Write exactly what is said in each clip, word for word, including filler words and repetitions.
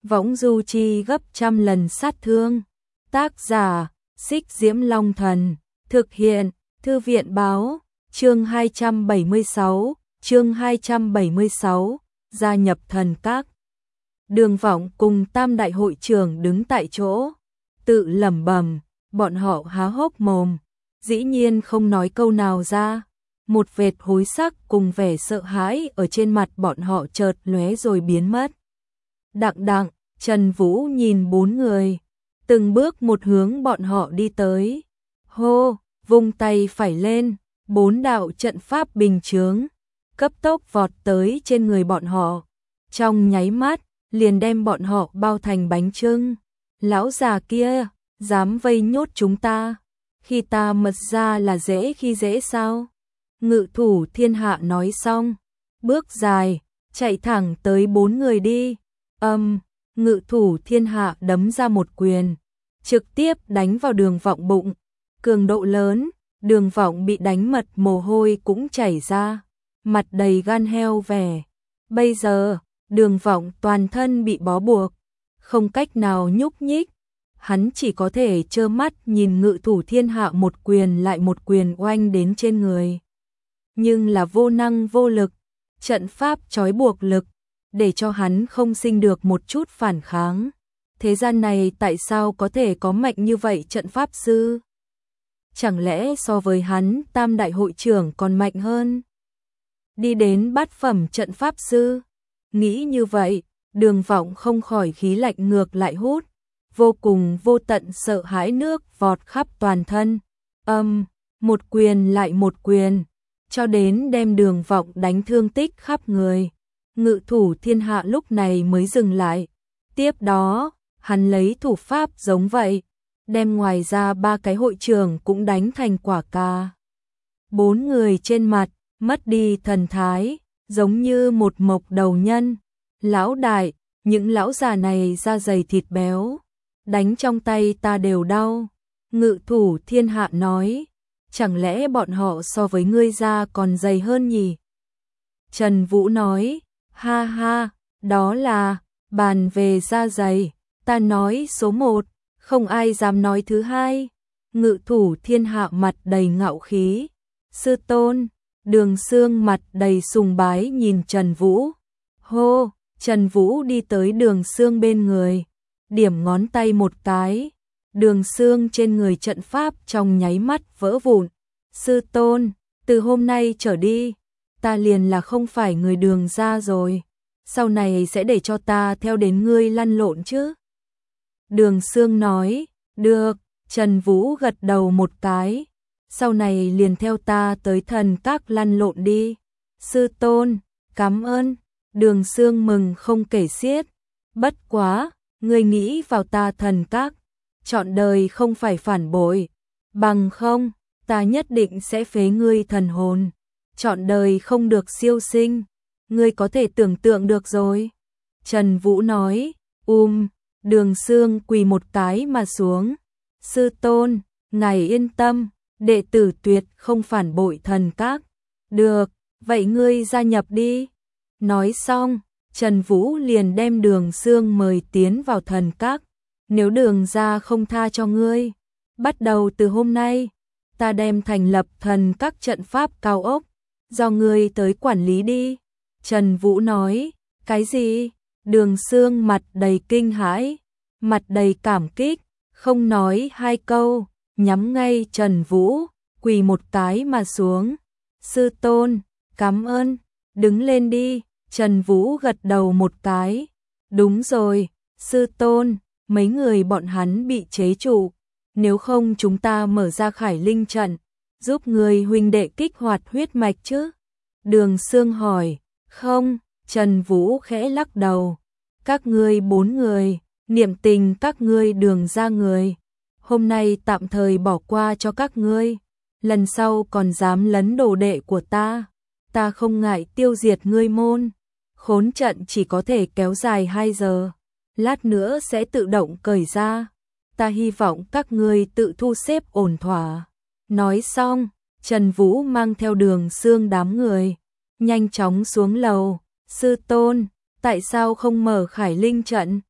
võng du chi gấp trăm lần sát thương. Tác giả, Xích Diễm Long Thần. Thực hiện, Thư viện Báo. Chương hai trăm bảy mươi sáu, chương hai trăm bảy mươi sáu, gia nhập thần các. Đường Vọng cùng Tam đại hội trưởng đứng tại chỗ, tự lẩm bẩm, bọn họ há hốc mồm, dĩ nhiên không nói câu nào ra. Một vệt hối sắc cùng vẻ sợ hãi ở trên mặt bọn họ chợt lóe rồi biến mất. Đặng đặng, Trần Vũ nhìn bốn người, từng bước một hướng bọn họ đi tới. Hô, vung tay phải lên, bốn đạo trận pháp bình chướng, cấp tốc vọt tới trên người bọn họ. Trong nháy mắt, liền đem bọn họ bao thành bánh chưng. Lão già kia, dám vây nhốt chúng ta, khi ta mật ra là dễ khi dễ sao? Ngự thủ thiên hạ nói xong, bước dài, chạy thẳng tới bốn người đi. Âm, ngự thủ thiên hạ đấm ra một quyền, trực tiếp đánh vào Đường Vọng bụng. Cường độ lớn, Đường Vọng bị đánh mật mồ hôi cũng chảy ra, mặt đầy gan heo vẻ. Bây giờ, Đường Vọng toàn thân bị bó buộc, không cách nào nhúc nhích. Hắn chỉ có thể trơ mắt nhìn ngự thủ thiên hạ một quyền lại một quyền oanh đến trên người. Nhưng là vô năng vô lực, trận pháp trói buộc lực, để cho hắn không sinh được một chút phản kháng. Thế gian này tại sao có thể có mạnh như vậy trận pháp sư? Chẳng lẽ so với hắn Tam đại hội trưởng còn mạnh hơn? Đi đến bát phẩm trận pháp sư. Nghĩ như vậy, Đường Vọng không khỏi khí lạnh ngược lại hút, vô cùng vô tận sợ hãi nước vọt khắp toàn thân. Âm, một quyền lại một quyền, cho đến đem Đường Vọng đánh thương tích khắp người. Ngự thủ thiên hạ lúc này mới dừng lại. Tiếp đó, hắn lấy thủ pháp giống vậy, đem ngoài ra ba cái hội trưởng cũng đánh thành quả cà. Bốn người trên mặt, mất đi thần thái, giống như một mộc đầu nhân. Lão đại, những lão già này da dày thịt béo, đánh trong tay ta đều đau. Ngự thủ thiên hạ nói, chẳng lẽ bọn họ so với ngươi da còn dày hơn nhỉ? Trần Vũ nói, ha ha, đó là, bàn về da dày, ta nói số một, không ai dám nói thứ hai. Ngự thủ thiên hạ mặt đầy ngạo khí. Sư tôn, Đường Sương mặt đầy sùng bái nhìn Trần Vũ. Hô, Trần Vũ đi tới Đường Sương bên người, điểm ngón tay một cái. Đường Sương trên người trận pháp trong nháy mắt vỡ vụn. Sư tôn, từ hôm nay trở đi, ta liền là không phải người Đường gia rồi. Sau này sẽ để cho ta theo đến ngươi lăn lộn chứ? Đường Sương nói, được. Trần Vũ gật đầu một cái. Sau này liền theo ta tới thần các lăn lộn đi. Sư tôn, cảm ơn. Đường Sương mừng không kể xiết. Bất quá, ngươi nghĩ vào ta thần các, trọn đời không phải phản bội. Bằng không, ta nhất định sẽ phế ngươi thần hồn, trọn đời không được siêu sinh. Ngươi có thể tưởng tượng được rồi. Trần Vũ nói, um, Đường Sương quỳ một cái mà xuống. Sư tôn, ngài yên tâm, đệ tử tuyệt không phản bội thần các. Được, vậy ngươi gia nhập đi. Nói xong, Trần Vũ liền đem Đường Sương mời tiến vào thần các. Nếu Đường gia không tha cho ngươi, bắt đầu từ hôm nay, ta đem thành lập thần các trận pháp cao ốc, do ngươi tới quản lý đi. Trần Vũ nói, cái gì? Đường Sương mặt đầy kinh hãi, mặt đầy cảm kích, không nói hai câu, nhắm ngay Trần Vũ, quỳ một cái mà xuống. Sư tôn, cảm ơn, đứng lên đi. Trần Vũ gật đầu một cái. Đúng rồi, sư tôn, mấy người bọn hắn bị chế trụ, nếu không chúng ta mở ra Khải Linh trận, giúp người huynh đệ kích hoạt huyết mạch chứ? Đường Sương hỏi. Không, Trần Vũ khẽ lắc đầu. Các ngươi bốn người, niệm tình các ngươi Đường gia người, hôm nay tạm thời bỏ qua cho các ngươi. Lần sau còn dám lấn đồ đệ của ta, ta không ngại tiêu diệt ngươi môn. Khốn trận chỉ có thể kéo dài hai giờ, lát nữa sẽ tự động cởi ra. Ta hy vọng các ngươi tự thu xếp ổn thỏa. Nói xong, Trần Vũ mang theo Đường Sương đám người, nhanh chóng xuống lầu. Sư tôn, tại sao không mở Khải Linh trận?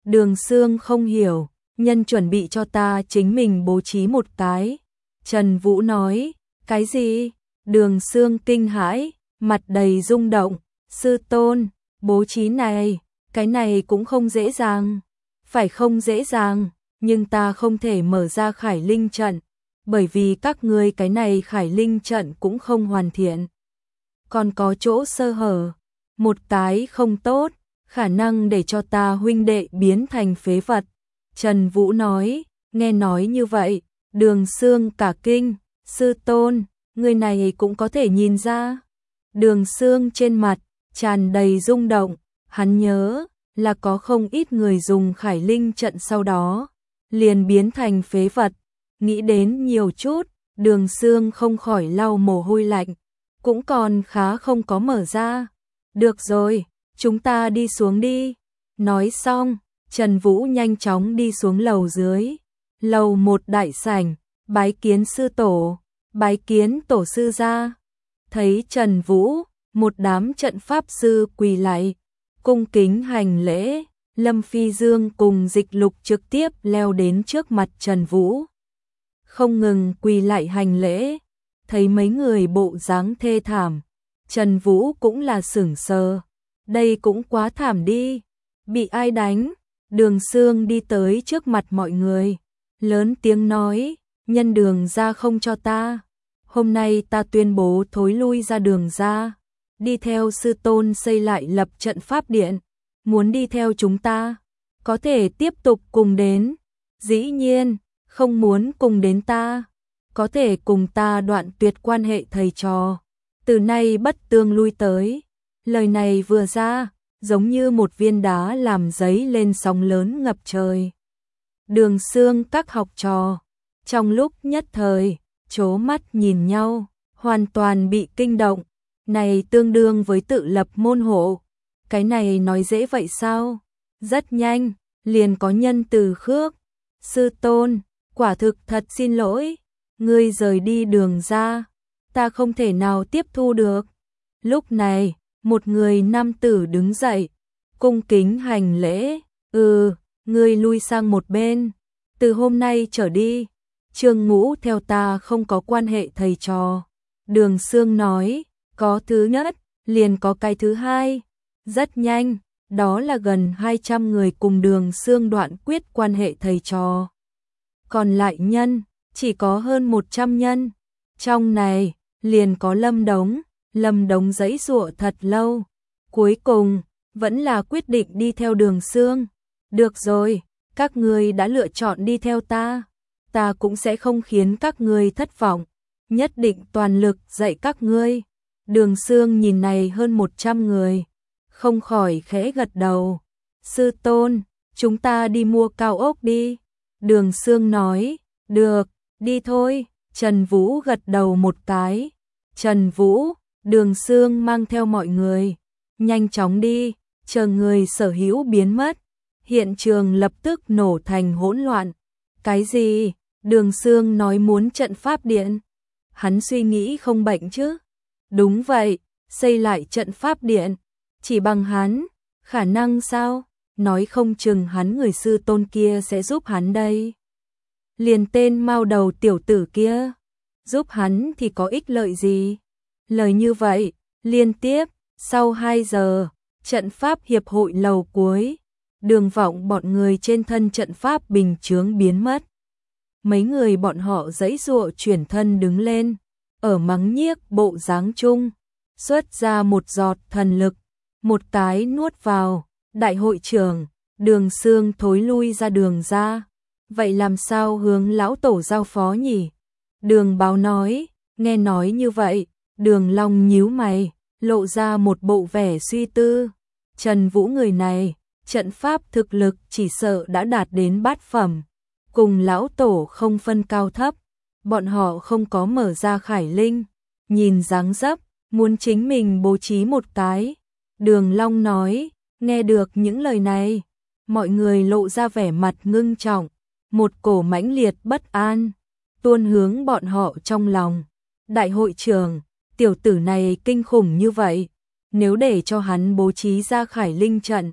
Đường Sương không hiểu, nhân chuẩn bị cho ta chính mình bố trí một cái. Trần Vũ nói, cái gì? Đường Sương kinh hãi, mặt đầy rung động, sư tôn, bố trí này, cái này cũng không dễ dàng. Phải không dễ dàng, nhưng ta không thể mở ra Khải Linh trận, bởi vì các ngươi cái này Khải Linh trận cũng không hoàn thiện. Còn có chỗ sơ hở, một cái không tốt, khả năng để cho ta huynh đệ biến thành phế vật. Trần Vũ nói, nghe nói như vậy, Đường Sương cả kinh, sư tôn, người này cũng có thể nhìn ra. Đường Sương trên mặt, tràn đầy rung động, hắn nhớ là có không ít người dùng Khải Linh trận sau đó, liền biến thành phế vật. Nghĩ đến nhiều chút, Đường Sương không khỏi lau mồ hôi lạnh, cũng còn khá không có mở ra. Được rồi, chúng ta đi xuống đi. Nói xong, Trần Vũ nhanh chóng đi xuống lầu dưới. Lầu một đại sảnh, bái kiến sư tổ, bái kiến tổ sư gia. Thấy Trần Vũ, một đám trận pháp sư quỳ lạy, cung kính hành lễ. Lâm Phi Dương cùng Dịch Lục trực tiếp leo đến trước mặt Trần Vũ, không ngừng quỳ lạy hành lễ. Thấy mấy người bộ dáng thê thảm, Trần Vũ cũng là sửng sờ. Đây cũng quá thảm đi, bị ai đánh? Đường Sương đi tới trước mặt mọi người, lớn tiếng nói, nhân Đường gia không cho ta, hôm nay ta tuyên bố thối lui ra Đường gia, đi theo sư tôn xây lại lập trận pháp điện. Muốn đi theo chúng ta, có thể tiếp tục cùng đến. Dĩ nhiên, không muốn cùng đến ta, có thể cùng ta đoạn tuyệt quan hệ thầy trò, từ nay bất tương lui tới. Lời này vừa ra, giống như một viên đá làm dấy lên sóng lớn ngập trời. Đường Sương các học trò, trong lúc nhất thời, trố mắt nhìn nhau, hoàn toàn bị kinh động. Này tương đương với tự lập môn hộ. Cái này nói dễ vậy sao? Rất nhanh, liền có nhân từ khước. Sư tôn, quả thực thật xin lỗi, ngươi rời đi Đường gia, ta không thể nào tiếp thu được. Lúc này, một người nam tử đứng dậy, cung kính hành lễ. Ừ, ngươi lui sang một bên, từ hôm nay trở đi, Trương Ngũ theo ta không có quan hệ thầy trò. Đường Sương nói, có thứ nhất, liền có cái thứ hai. Rất nhanh, đó là gần hai trăm người cùng Đường Sương đoạn quyết quan hệ thầy trò. Còn lại nhân, chỉ có hơn một trăm nhân. Trong này, liền có Lâm Đống. Lâm Đống giãy giụa thật lâu, cuối cùng, vẫn là quyết định đi theo Đường Sương. Được rồi, các ngươi đã lựa chọn đi theo ta, ta cũng sẽ không khiến các ngươi thất vọng, nhất định toàn lực dạy các ngươi. Đường Sương nhìn này hơn một trăm người, không khỏi khẽ gật đầu. Sư tôn, chúng ta đi mua cao ốc đi. Đường Sương nói, được, đi thôi. Trần Vũ gật đầu một cái. Trần Vũ, Đường Sương mang theo mọi người, nhanh chóng đi, chờ người sở hữu biến mất. Hiện trường lập tức nổ thành hỗn loạn. Cái gì? Đường Sương nói muốn trận pháp điện. Hắn suy nghĩ không bệnh chứ? Đúng vậy, xây lại trận pháp điện. Chỉ bằng hắn, khả năng sao? Nói không chừng hắn người sư tôn kia sẽ giúp hắn đây. Liền tên mao đầu tiểu tử kia, giúp hắn thì có ích lợi gì? Lời như vậy, liên tiếp, sau hai giờ, trận pháp hiệp hội lầu cuối, Đường Vọng bọn người trên thân trận pháp bình chướng biến mất. Mấy người bọn họ giãy giụa chuyển thân đứng lên, ở mắng nhiếc bộ dáng chung, xuất ra một giọt thần lực, một cái nuốt vào. Đại hội trưởng, Đường Sương thối lui ra Đường gia. Vậy làm sao hướng lão tổ giao phó nhỉ? Đường Báo nói, nghe nói như vậy, Đường Long nhíu mày, lộ ra một bộ vẻ suy tư. Trần Vũ người này, trận pháp thực lực chỉ sợ đã đạt đến bát phẩm, cùng lão tổ không phân cao thấp, bọn họ không có mở ra Khải Linh, nhìn dáng dấp, muốn chính mình bố trí một cái. Đường Long nói, nghe được những lời này, mọi người lộ ra vẻ mặt ngưng trọng, một cổ mãnh liệt bất an tuôn hướng bọn họ trong lòng. Đại hội trưởng, tiểu tử này kinh khủng như vậy, nếu để cho hắn bố trí ra Khải Linh trận,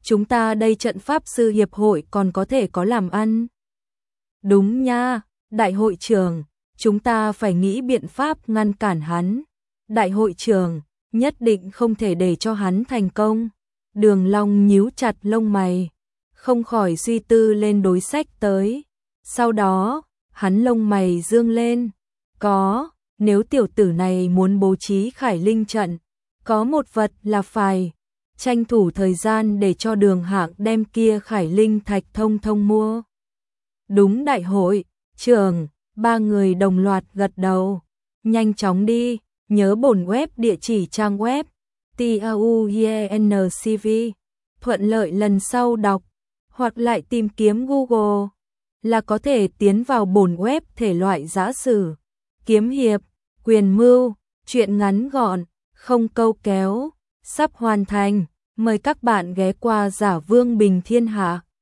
chúng ta đây trận pháp sư hiệp hội còn có thể có làm ăn. Đúng nha, đại hội trưởng, chúng ta phải nghĩ biện pháp ngăn cản hắn. Đại hội trưởng, nhất định không thể để cho hắn thành công. Đường Long nhíu chặt lông mày, không khỏi suy tư lên đối sách tới. Sau đó, hắn lông mày dương lên. Có, nếu tiểu tử này muốn bố trí Khải Linh trận, có một vật là phải tranh thủ thời gian để cho Đường Hạng đem kia Khải Linh thạch thông thông mua. Đúng đại hội, trưởng, ba người đồng loạt gật đầu. Nhanh chóng đi, nhớ bổn web địa chỉ trang web tauyencv, thuận lợi lần sau đọc, hoặc lại tìm kiếm Google, là có thể tiến vào bổn web thể loại giã sử, kiếm hiệp, quyền mưu, truyện ngắn gọn, không câu kéo, sắp hoàn thành, mời các bạn ghé qua Giả Vương Bình Thiên Hạ.